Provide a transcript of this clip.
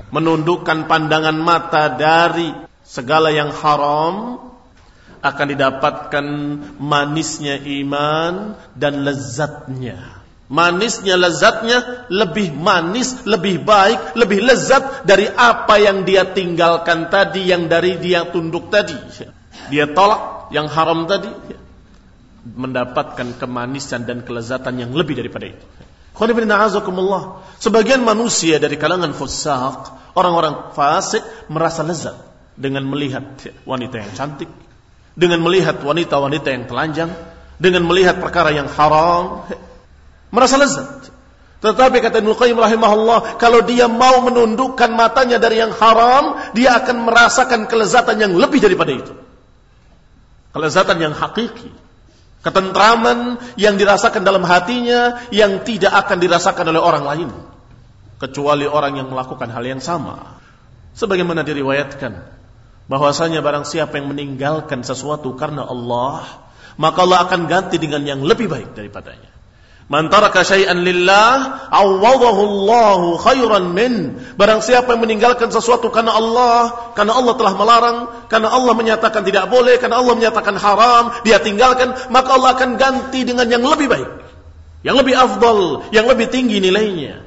menundukkan pandangan mata dari segala yang haram, akan didapatkan manisnya iman dan lezatnya. Manisnya, lezatnya lebih manis, lebih baik, lebih lezat dari apa yang dia tinggalkan tadi, yang dari dia tunduk tadi. Dia tolak yang haram tadi, mendapatkan kemanisan dan kelezatan yang lebih daripada itu. Sebagian manusia dari kalangan fusaq, orang-orang fasik, merasa lezat dengan melihat wanita yang cantik, dengan melihat wanita-wanita yang telanjang, dengan melihat perkara yang haram, merasa lezat. Tetapi kata Ibnu Qayyim rahimahullah, kalau dia mau menundukkan matanya dari yang haram, dia akan merasakan kelezatan yang lebih daripada itu. Kelezatan yang hakiki, ketentraman yang dirasakan dalam hatinya, yang tidak akan dirasakan oleh orang lain kecuali orang yang melakukan hal yang sama. Sebagaimana diriwayatkan bahwasanya barang siapa yang meninggalkan sesuatu karena Allah, maka Allah akan ganti dengan yang lebih baik daripadanya. Man taraka syai'an lillah, awwadahu Allahu khairan min. Barang siapa yang meninggalkan sesuatu karena Allah telah melarang, karena Allah menyatakan tidak boleh, karena Allah menyatakan haram, dia tinggalkan, maka Allah akan ganti dengan yang lebih baik, yang lebih afdal, yang lebih tinggi nilainya.